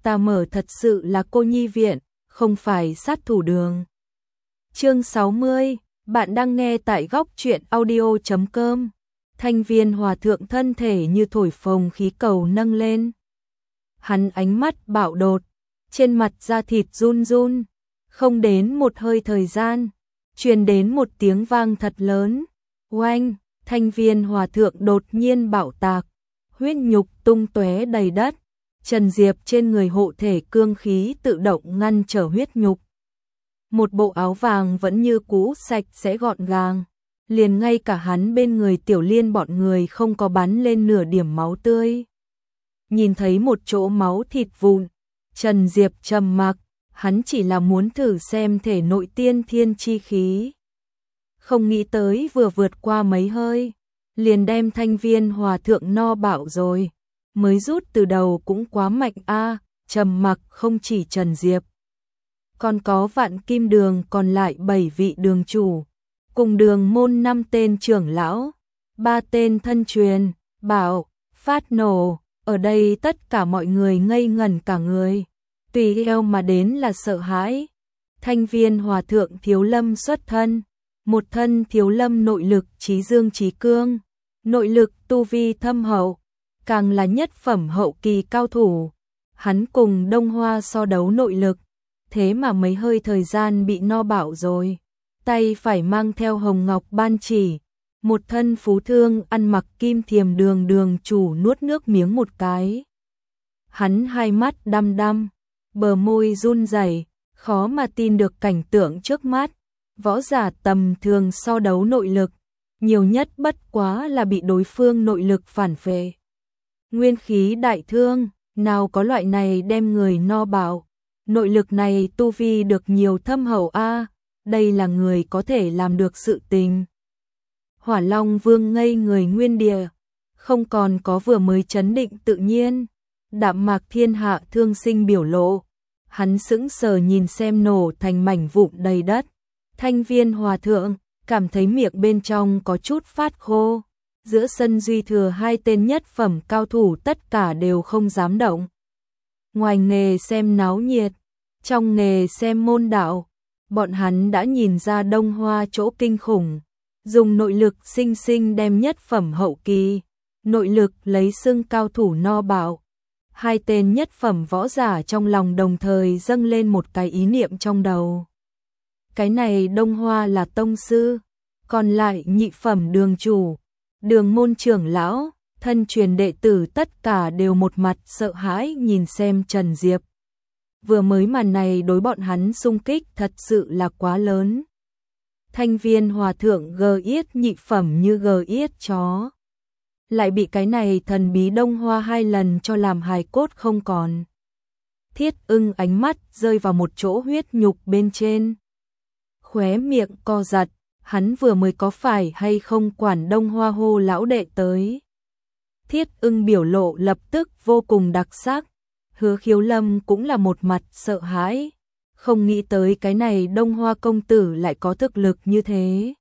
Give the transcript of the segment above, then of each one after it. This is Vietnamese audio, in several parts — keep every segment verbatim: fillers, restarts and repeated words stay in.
ta mở thật sự là cô nhi viện, không phải sát thủ đường. Chương sáu mươi, bạn đang nghe tại góc truyện audio chấm com. Thanh Viên Hòa thượng thân thể như thổi phồng khí cầu nâng lên. Hắn ánh mắt bạo đột, trên mặt da thịt run run, không đến một hơi thời gian, truyền đến một tiếng vang thật lớn. Oanh, Thanh Viên Hòa thượng đột nhiên bạo tạc, huyết nhục tung tóe đầy đất. Trần Diệp trên người hộ thể cương khí tự động ngăn trở huyết nhục. Một bộ áo vàng vẫn như cũ sạch sẽ gọn gàng, liền ngay cả hắn bên người Tiểu Liên bọn người không có bắn lên nửa điểm máu tươi. Nhìn thấy một chỗ máu thịt vụn, Trần Diệp trầm mặc, hắn chỉ là muốn thử xem thể nội tiên thiên chi khí. Không nghĩ tới vừa vượt qua mấy hơi, liền đem Thanh Viên Hòa thượng no bạo rồi. Mới rút từ đầu cũng quá mạnh a. Trầm mặc không chỉ Trần Diệp, còn có Vạn Kim Đường còn lại bảy vị đường chủ, cùng đường môn năm tên trưởng lão, ba tên thân truyền, Bảo, Phát Nổ, ở đây tất cả mọi người ngây ngẩn cả người, tùy theo mà đến là sợ hãi. Thanh Viên Hòa thượng Thiếu Lâm xuất thân, một thân Thiếu Lâm nội lực trí dương trí cương, nội lực tu vi thâm hậu, càng là nhất phẩm hậu kỳ cao thủ. Hắn cùng Đông Hoa so đấu nội lực, thế mà mấy hơi thời gian bị no bạo rồi. Tay phải mang theo hồng ngọc ban chỉ, một thân phú thương ăn mặc kim thiềm đường đường chủ nuốt nước miếng một cái. Hắn hai mắt đăm đăm, bờ môi run rẩy, khó mà tin được cảnh tượng trước mắt. Võ giả tầm thường so đấu nội lực, nhiều nhất bất quá là bị đối phương nội lực phản phệ. Nguyên khí đại thương, nào có loại này đem người no bạo. Nội lực này tu vi được nhiều thâm hậu a, đây là người có thể làm được sự tình. Hỏa Long Vương ngây người nguyên địa, không còn có vừa mới chấn định tự nhiên, đạm mạc thiên hạ thương sinh biểu lộ. Hắn sững sờ nhìn xem nổ thành mảnh vụn đầy đất. Thanh Viên Hòa thượng cảm thấy miệng bên trong có chút phát khô. Giữa sân duy thừa hai tên nhất phẩm cao thủ tất cả đều không dám động. Ngoài nghề xem náo nhiệt, trong nghề xem môn đạo, bọn hắn đã nhìn ra Đông Hoa chỗ kinh khủng, dùng nội lực sinh sinh đem nhất phẩm hậu kỳ, nội lực lấy xưng cao thủ no bạo. Hai tên nhất phẩm võ giả trong lòng đồng thời dâng lên một cái ý niệm trong đầu. Cái này Đông Hoa là tông sư, còn lại nhị phẩm đường chủ, đường môn trưởng lão, thân truyền đệ tử tất cả đều một mặt sợ hãi nhìn xem Trần Diệp. Vừa mới màn này đối bọn hắn xung kích thật sự là quá lớn. Thanh Viên Hòa thượng gờ yết nhị phẩm như gờ yết chó, lại bị cái này thần bí Đông Hoa hai lần cho làm hài cốt không còn. Thiết Ưng ánh mắt rơi vào một chỗ huyết nhục bên trên, khóe miệng co giật. Hắn vừa mới có phải hay không quản Đông Hoa hô lão đệ tới. Thiết Ưng biểu lộ lập tức vô cùng đặc sắc. Hứa Khiếu Lâm cũng là một mặt sợ hãi, không nghĩ tới cái này Đông Hoa công tử lại có thực lực như thế.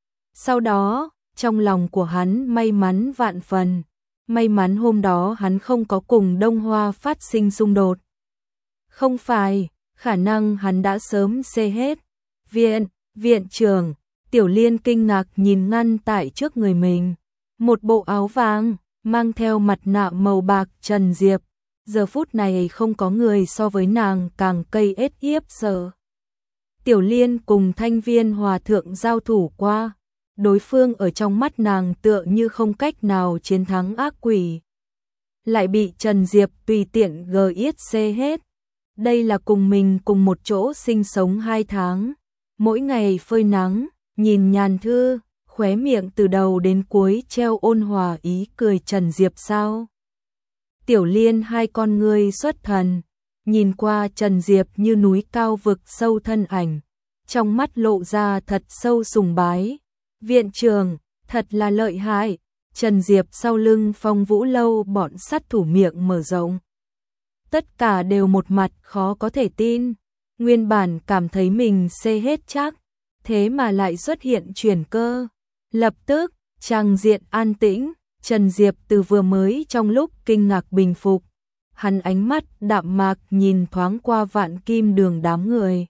Sau đó, trong lòng của hắn may mắn vạn phần, may mắn hôm đó hắn không có cùng Đông Hoa phát sinh xung đột. Không phải, khả năng hắn đã sớm xê hết. Viện, viện trưởng, Tiểu Liên kinh ngạc nhìn ngăn tại trước người mình, một bộ áo vàng, mang theo mặt nạ màu bạc Trần Diệp. Giờ phút này không có người so với nàng càng cây ết yếp sợ. Tiểu Liên cùng Thanh Viên Hòa thượng giao thủ qua, đối phương ở trong mắt nàng tựa như không cách nào chiến thắng ác quỷ. Lại bị Trần Diệp tùy tiện gờ yết xê hết. Đây là cùng mình cùng một chỗ sinh sống hai tháng, mỗi ngày phơi nắng, nhìn nhàn thư, khóe miệng từ đầu đến cuối treo ôn hòa ý cười Trần Diệp sao. Tiểu Liên hai con ngươi xuất thần, nhìn qua Trần Diệp như núi cao vực sâu thân ảnh, trong mắt lộ ra thật sâu sùng bái. Viện trưởng, thật là lợi hại. Trần Diệp sau lưng Phong Vũ Lâu bọn sát thủ miệng mở rộng. Tất cả đều một mặt khó có thể tin, nguyên bản cảm thấy mình xê hết chắc, thế mà lại xuất hiện chuyển cơ. Lập tức, tràng diện an tĩnh, Trần Diệp từ vừa mới trong lúc kinh ngạc bình phục, Hắn ánh mắt đạm mạc nhìn thoáng qua Vạn Kim Đường đám người.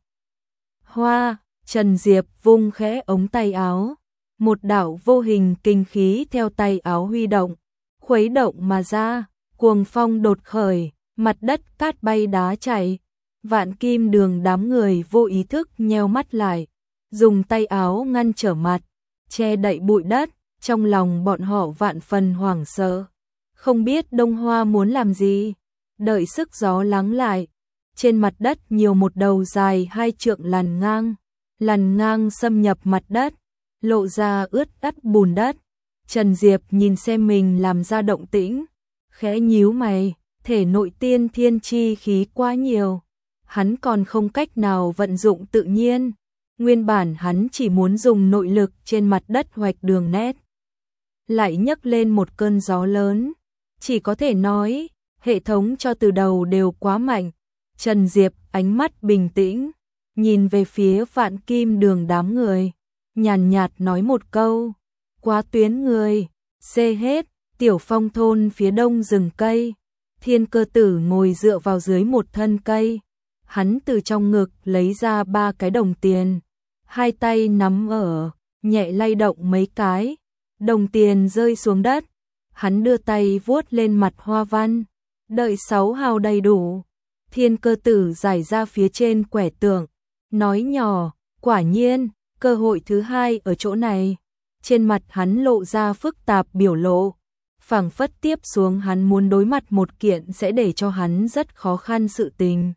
Hoa, Trần Diệp vung khẽ ống tay áo, một đạo vô hình kinh khí theo tay áo huy động, khuấy động mà ra, cuồng phong đột khởi, mặt đất cát bay đá chảy. Vạn Kim Đường đám người vô ý thức nheo mắt lại, dùng tay áo ngăn trở mặt, che đậy bụi đất, trong lòng bọn họ vạn phần hoảng sợ, không biết Đông Hoa muốn làm gì. Đợi sức gió lắng lại, trên mặt đất nhiều một đầu dài hai trượng lằn ngang, lằn ngang xâm nhập mặt đất, lộ ra ướt ắt bùn đất. Trần Diệp nhìn xem mình làm ra động tĩnh, khẽ nhíu mày, thể nội tiên thiên chi khí quá nhiều, hắn còn không cách nào vận dụng tự nhiên. Nguyên bản hắn chỉ muốn dùng nội lực trên mặt đất hoạch đường nét, lại nhấc lên một cơn gió lớn, chỉ có thể nói hệ thống cho từ đầu đều quá mạnh. Trần Diệp ánh mắt bình tĩnh, nhìn về phía Vạn Kim Đường đám người, nhàn nhạt nói một câu, quá tuyến người, xê hết. Tiểu Phong thôn phía đông rừng cây, Thiên Cơ Tử ngồi dựa vào dưới một thân cây, hắn từ trong ngực lấy ra ba cái đồng tiền, hai tay nắm ở, nhẹ lay động mấy cái, đồng tiền rơi xuống đất, hắn đưa tay vuốt lên mặt hoa văn, đợi sáu hào đầy đủ, Thiên Cơ Tử giải ra phía trên quẻ tượng, nói nhỏ, quả nhiên, cơ hội thứ hai ở chỗ này. Trên mặt hắn lộ ra phức tạp biểu lộ, phảng phất tiếp xuống hắn muốn đối mặt một kiện sẽ để cho hắn rất khó khăn sự tình.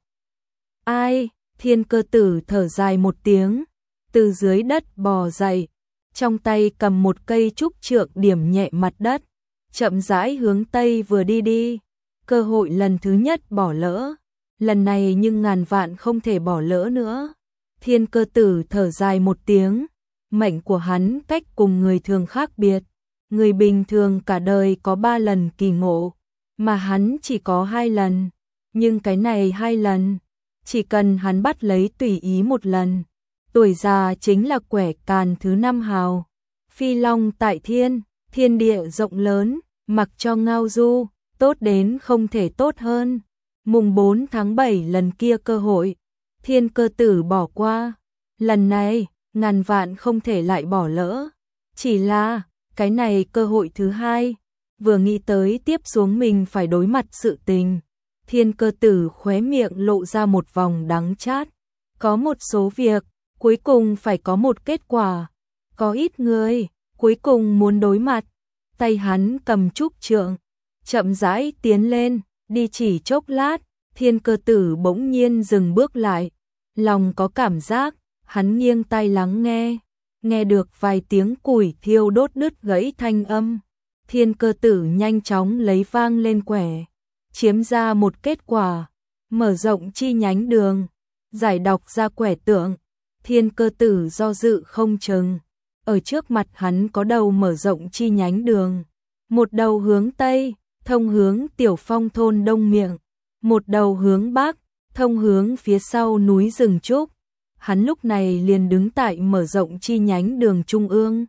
Ai? Thiên Cơ Tử thở dài một tiếng, từ dưới đất bò dậy, trong tay cầm một cây trúc trượng điểm nhẹ mặt đất, chậm rãi hướng tây vừa đi đi. Cơ hội lần thứ nhất bỏ lỡ, lần này nhưng ngàn vạn không thể bỏ lỡ nữa. Thiên Cơ Tử thở dài một tiếng, mệnh của hắn cách cùng người thường khác biệt. Người bình thường cả đời có ba lần kỳ ngộ, mà hắn chỉ có hai lần. Nhưng cái này hai lần, chỉ cần hắn bắt lấy tùy ý một lần. Tuổi già chính là quẻ càn thứ năm hào. Phi long tại thiên, thiên địa rộng lớn, mặc cho ngao du, tốt đến không thể tốt hơn. Mùng bốn tháng bảy lần kia cơ hội, Thiên Cơ Tử bỏ qua. Lần này, ngàn vạn không thể lại bỏ lỡ. Chỉ là, cái này cơ hội thứ hai, vừa nghĩ tới tiếp xuống mình phải đối mặt sự tình. Thiên Cơ Tử khóe miệng lộ ra một vòng đắng chát. Có một số việc, cuối cùng phải có một kết quả. Có ít người, cuối cùng muốn đối mặt. Tay hắn cầm trúc trượng, chậm rãi tiến lên, đi chỉ chốc lát, Thiên Cơ Tử bỗng nhiên dừng bước lại. Lòng có cảm giác, hắn nghiêng tai lắng nghe, nghe được vài tiếng củi thiêu đốt đứt gãy thanh âm. Thiên Cơ Tử nhanh chóng lấy vang lên quẻ, chiếm ra một kết quả, mở rộng chi nhánh đường, giải đọc ra quẻ tượng. Thiên Cơ Tử do dự không chừng, ở trước mặt hắn có đầu mở rộng chi nhánh đường, một đầu hướng Tây, thông hướng Tiểu Phong thôn đông miệng, một đầu hướng Bắc, thông hướng phía sau núi rừng trúc. Hắn lúc này liền đứng tại mở rộng chi nhánh đường trung ương.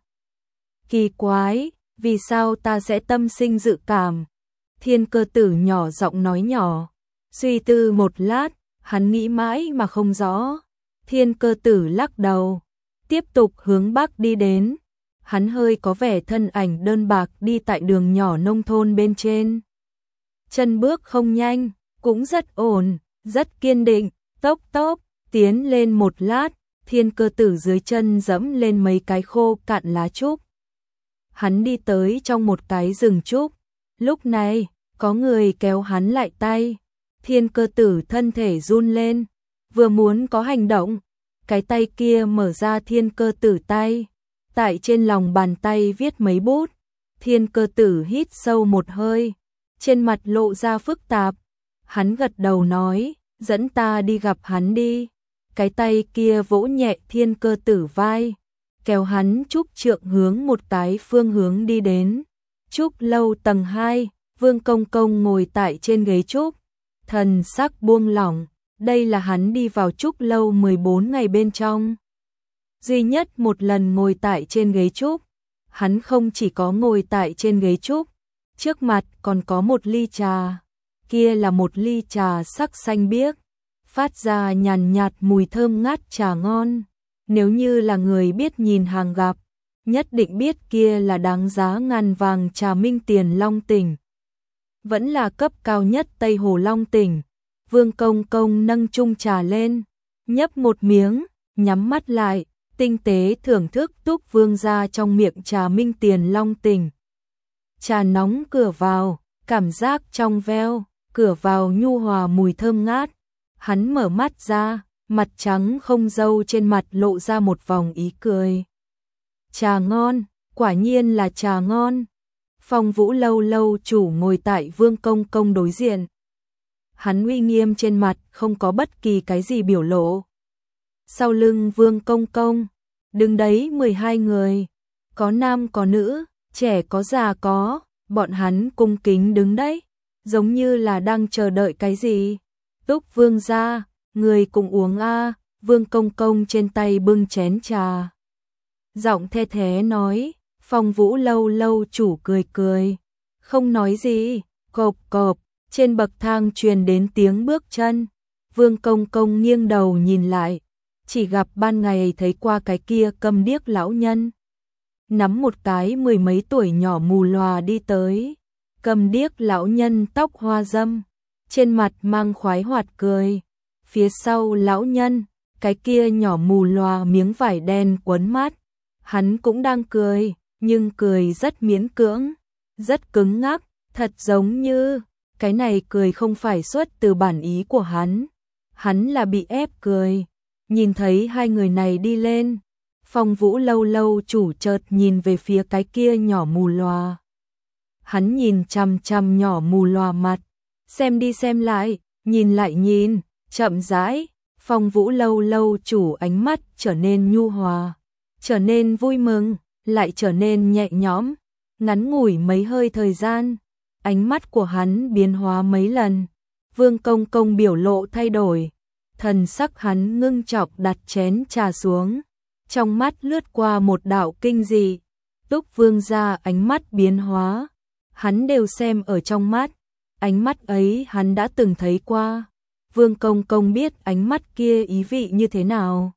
Kỳ quái, vì sao ta sẽ tâm sinh dự cảm? Thiên Cơ Tử nhỏ giọng nói nhỏ, suy tư một lát, hắn nghĩ mãi mà không rõ. Thiên Cơ Tử lắc đầu, tiếp tục hướng Bắc đi đến. Hắn hơi có vẻ thân ảnh đơn bạc đi tại đường nhỏ nông thôn bên trên. Chân bước không nhanh, cũng rất ổn, rất kiên định, tốc tốc, tiến lên một lát, Thiên Cơ Tử dưới chân dẫm lên mấy cái khô cạn lá trúc. Hắn đi tới trong một cái rừng trúc, lúc này, có người kéo hắn lại tay. Thiên Cơ Tử thân thể run lên, vừa muốn có hành động, cái tay kia mở ra Thiên Cơ Tử tay, tại trên lòng bàn tay viết mấy bút. Thiên Cơ Tử hít sâu một hơi, trên mặt lộ ra phức tạp. Hắn gật đầu nói, dẫn ta đi gặp hắn đi. Cái tay kia vỗ nhẹ Thiên Cơ Tử vai, kéo hắn trúc trượng hướng một cái phương hướng đi đến. Trúc lâu tầng hai, Vương Công Công ngồi tại trên ghế trúc, thần sắc buông lỏng. Đây là hắn đi vào trúc lâu mười bốn ngày bên trong duy nhất một lần ngồi tại trên ghế trúc. Hắn không chỉ có ngồi tại trên ghế trúc, trước mặt còn có một ly trà. kia là một ly trà sắc xanh biếc, phát ra nhàn nhạt mùi thơm ngát trà ngon. Nếu như là người biết nhìn hàng gặp, nhất định biết kia là đáng giá ngàn vàng trà Minh Tiền Long Tỉnh. Vẫn là cấp cao nhất Tây Hồ Long Tỉnh. Vương Công Công nâng chung trà lên, nhấp một miếng, nhắm mắt lại, tinh tế thưởng thức Túc Vương gia trong miệng trà Minh Tiền Long Tỉnh. Trà nóng cửa vào, cảm giác trong veo, cửa vào nhu hòa mùi thơm ngát. Hắn mở mắt ra, mặt trắng không râu trên mặt lộ ra một vòng ý cười. Trà ngon, quả nhiên là trà ngon. Phong Vũ Lâu lâu chủ ngồi tại Vương Công Công đối diện. Hắn uy nghiêm trên mặt không có bất kỳ cái gì biểu lộ. Sau lưng Vương Công Công, đứng đấy mười hai người, có nam có nữ, trẻ có già có, bọn hắn cung kính đứng đấy, giống như là đang chờ đợi cái gì. Túc Vương gia, người cùng uống a. Vương Công Công trên tay bưng chén trà, giọng the thế nói. Phong Vũ Lâu lâu chủ cười cười, không nói gì. Cộp cộp, trên bậc thang truyền đến tiếng bước chân. Vương Công Công nghiêng đầu nhìn lại, chỉ gặp ban ngày thấy qua cái kia câm điếc lão nhân, nắm một cái mười mấy tuổi nhỏ mù lòa đi tới. Câm điếc lão nhân tóc hoa dâm, trên mặt mang khoái hoạt cười. Phía sau lão nhân, cái kia nhỏ mù lòa miếng vải đen quấn mắt, hắn cũng đang cười, nhưng cười rất miễn cưỡng, rất cứng ngắc, thật giống như cái này cười không phải xuất từ bản ý của hắn, hắn là bị ép cười. Nhìn thấy hai người này đi lên, Phong Vũ Lâu lâu chủ chợt nhìn về phía cái kia nhỏ mù lòa. Hắn nhìn chằm chằm nhỏ mù lòa mặt, xem đi xem lại, nhìn lại nhìn, chậm rãi. Phong Vũ Lâu lâu chủ ánh mắt trở nên nhu hòa, trở nên vui mừng, lại trở nên nhẹ nhõm. Ngắn ngủi mấy hơi thời gian, ánh mắt của hắn biến hóa mấy lần. Vương Công Công biểu lộ thay đổi, thần sắc hắn ngưng trọng đặt chén trà xuống, trong mắt lướt qua một đạo kinh dị. Túc Vương gia ánh mắt biến hóa, hắn đều xem ở trong mắt, ánh mắt ấy hắn đã từng thấy qua. Vương Công Công biết ánh mắt kia ý vị như thế nào.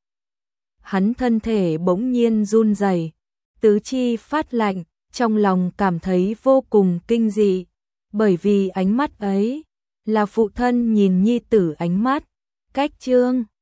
Hắn thân thể bỗng nhiên run rẩy, tứ chi phát lạnh, trong lòng cảm thấy vô cùng kinh dị, bởi vì ánh mắt ấy là phụ thân nhìn nhi tử ánh mắt. Cách chương